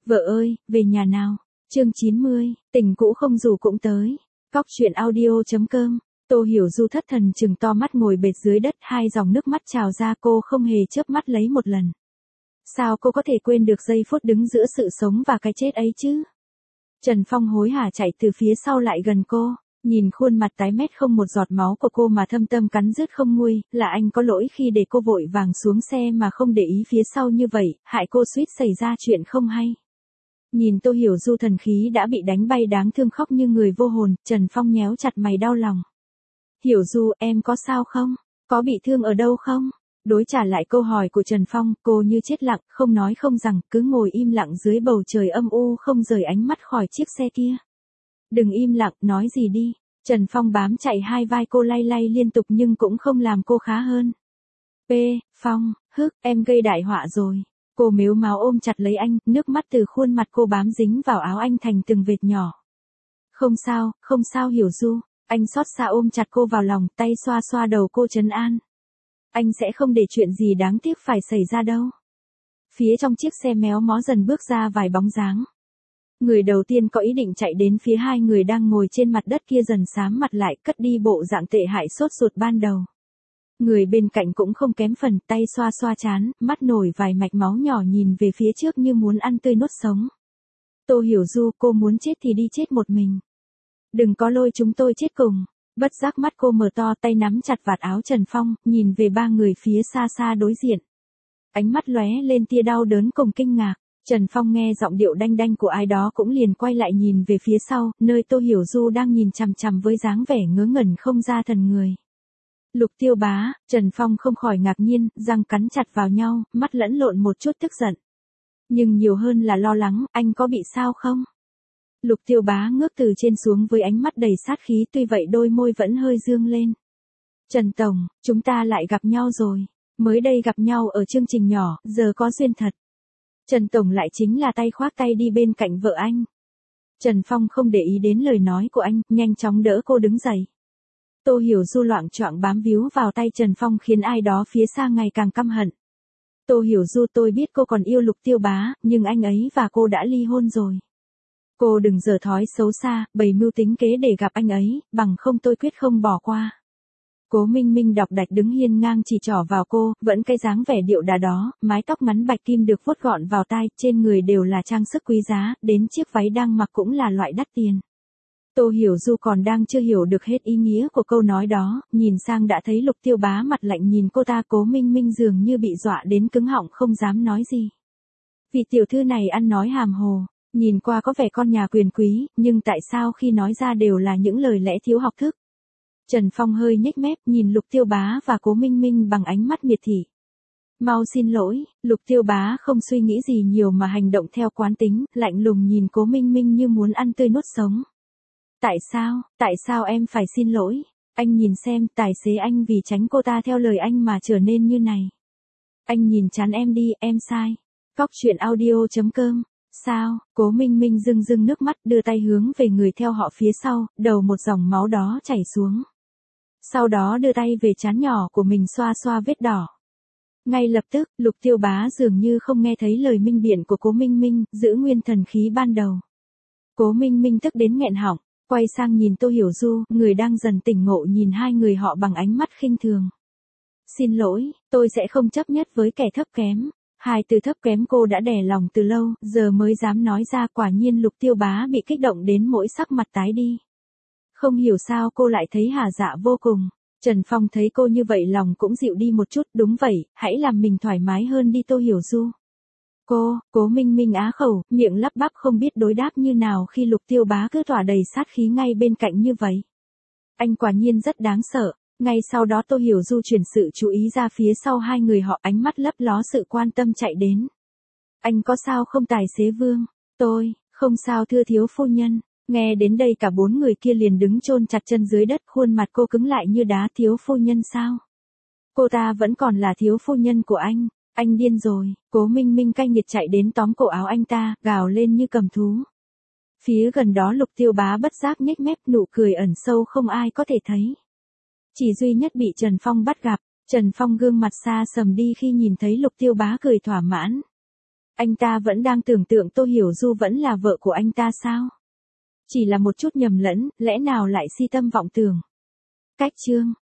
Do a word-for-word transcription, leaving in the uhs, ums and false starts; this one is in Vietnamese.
Vợ ơi, về nhà nào. Chương chín mươi, tình cũ không dù cũng tới. Cóc truyện audio.com. Tô Hiểu Du thất thần trừng to mắt ngồi bệt dưới đất, hai dòng nước mắt trào ra, cô không hề chớp mắt lấy một lần. Sao cô có thể quên được giây phút đứng giữa sự sống và cái chết ấy chứ? Trần Phong hối hả chạy từ phía sau lại gần cô, nhìn khuôn mặt tái mét không một giọt máu của cô mà thâm tâm cắn rứt không nguôi, là anh có lỗi khi để cô vội vàng xuống xe mà không để ý phía sau như vậy, hại cô suýt xảy ra chuyện không hay. Nhìn Tô Hiểu Du thần khí đã bị đánh bay đáng thương khóc như người vô hồn, Trần Phong nhéo chặt mày đau lòng. Hiểu Du, em có sao không? Có bị thương ở đâu không? Đối trả lại câu hỏi của Trần Phong, cô như chết lặng, không nói không rằng, cứ ngồi im lặng dưới bầu trời âm u không rời ánh mắt khỏi chiếc xe kia. Đừng im lặng, nói gì đi. Trần Phong bám chạy hai vai cô lay lay liên tục nhưng cũng không làm cô khá hơn. P. Phong, hức, em gây đại họa rồi. Cô mếu máo ôm chặt lấy anh, nước mắt từ khuôn mặt cô bám dính vào áo anh thành từng vệt nhỏ. Không sao, không sao Hiểu Du. Anh xót xa ôm chặt cô vào lòng, tay xoa xoa đầu cô trấn an. Anh sẽ không để chuyện gì đáng tiếc phải xảy ra đâu. Phía trong chiếc xe méo mó dần bước ra vài bóng dáng. Người đầu tiên có ý định chạy đến phía hai người đang ngồi trên mặt đất kia dần xám mặt lại, cất đi bộ dạng tệ hại sốt ruột ban đầu. Người bên cạnh cũng không kém phần, tay xoa xoa trán, mắt nổi vài mạch máu nhỏ nhìn về phía trước như muốn ăn tươi nuốt sống. Tô Hiểu Du, cô muốn chết thì đi chết một mình. Đừng có lôi chúng tôi chết cùng. Bất giác mắt cô mở to, tay nắm chặt vạt áo Trần Phong, nhìn về ba người phía xa xa đối diện. Ánh mắt lóe lên tia đau đớn cùng kinh ngạc. Trần Phong nghe giọng điệu đanh đanh của ai đó cũng liền quay lại nhìn về phía sau, nơi Tô Hiểu Du đang nhìn chằm chằm với dáng vẻ ngớ ngẩn không ra thần người. Lục Tiêu Bá, Trần Phong không khỏi ngạc nhiên, răng cắn chặt vào nhau, mắt lẫn lộn một chút tức giận. Nhưng nhiều hơn là lo lắng, anh có bị sao không? Lục Tiêu Bá ngước từ trên xuống với ánh mắt đầy sát khí, tuy vậy đôi môi vẫn hơi dương lên. Trần Tổng, chúng ta lại gặp nhau rồi. Mới đây gặp nhau ở chương trình nhỏ, giờ có duyên thật. Trần Tổng lại chính là tay khoác tay đi bên cạnh vợ anh. Trần Phong không để ý đến lời nói của anh, nhanh chóng đỡ cô đứng dậy. Tô Hiểu Du loạng choạng bám víu vào tay Trần Phong khiến ai đó phía xa ngày càng căm hận. Tô Hiểu Du, tôi biết cô còn yêu Lục Tiêu Bá, nhưng anh ấy và cô đã ly hôn rồi. Cô đừng giở thói xấu xa, bày mưu tính kế để gặp anh ấy, bằng không tôi quyết không bỏ qua. Cố Minh Minh đọc đạch đứng hiên ngang chỉ trỏ vào cô, vẫn cái dáng vẻ điệu đà đó, mái tóc ngắn bạch kim được vuốt gọn vào tai, trên người đều là trang sức quý giá, đến chiếc váy đang mặc cũng là loại đắt tiền. Tô Hiểu Du còn đang chưa hiểu được hết ý nghĩa của câu nói đó, nhìn sang đã thấy Lục Tiêu Bá mặt lạnh nhìn cô ta. Cố Minh Minh dường như bị dọa đến cứng họng không dám nói gì. Vị tiểu thư này ăn nói hàm hồ, nhìn qua có vẻ con nhà quyền quý, nhưng tại sao khi nói ra đều là những lời lẽ thiếu học thức. Trần Phong hơi nhếch mép nhìn Lục Tiêu Bá và Cố Minh Minh bằng ánh mắt miệt thị. Mau xin lỗi. Lục Tiêu Bá không suy nghĩ gì nhiều mà hành động theo quán tính, lạnh lùng nhìn Cố Minh Minh như muốn ăn tươi nuốt sống. Tại sao, tại sao em phải xin lỗi? Anh nhìn xem, tài xế anh vì tránh cô ta theo lời anh mà trở nên như này. Anh nhìn chán em đi, em sai. Cóc truyện audio.com. Sao? Cố Minh Minh rưng rưng nước mắt, đưa tay hướng về người theo họ phía sau, đầu một dòng máu đó chảy xuống. Sau đó đưa tay về trán nhỏ của mình xoa xoa vết đỏ. Ngay lập tức, Lục Tiêu Bá dường như không nghe thấy lời minh biện của Cố Minh Minh, giữ nguyên thần khí ban đầu. Cố Minh Minh tức đến nghẹn họng, quay sang nhìn Tô Hiểu Du, người đang dần tỉnh ngộ nhìn hai người họ bằng ánh mắt khinh thường. Xin lỗi, tôi sẽ không chấp nhất với kẻ thấp kém. Hai từ thấp kém cô đã đè lòng từ lâu, giờ mới dám nói ra. Quả nhiên Lục Tiêu Bá bị kích động đến mỗi sắc mặt tái đi. Không hiểu sao cô lại thấy hả dạ vô cùng. Trần Phong thấy cô như vậy lòng cũng dịu đi một chút. Đúng vậy, hãy làm mình thoải mái hơn đi Tô Hiểu Du. Cô, Cố Minh Minh á khẩu, miệng lắp bắp không biết đối đáp như nào khi Lục Tiêu Bá cứ tỏa đầy sát khí ngay bên cạnh như vậy. Anh quả nhiên rất đáng sợ. Ngay sau đó Tô Hiểu Du chuyển sự chú ý ra phía sau hai người họ, ánh mắt lấp ló sự quan tâm chạy đến. Anh có sao không tài xế Vương? Tôi, không sao thưa thiếu phu nhân. Nghe đến đây cả bốn người kia liền đứng chôn chặt chân dưới đất, khuôn mặt cô cứng lại như đá. Thiếu phu nhân sao? Cô ta vẫn còn là thiếu phu nhân của anh. Anh điên rồi. Cố Minh Minh cay nghiệt chạy đến tóm cổ áo anh ta, gào lên như cầm thú. Phía gần đó Lục Tiêu Bá bất giác nhếch mép, nụ cười ẩn sâu không ai có thể thấy. Chỉ duy nhất bị Trần Phong bắt gặp, Trần Phong gương mặt xa sầm đi khi nhìn thấy Lục Tiêu Bá cười thỏa mãn. Anh ta vẫn đang tưởng tượng Tô Hiểu Du vẫn là vợ của anh ta sao? Chỉ là một chút nhầm lẫn, lẽ nào lại si tâm vọng tưởng. Cách chương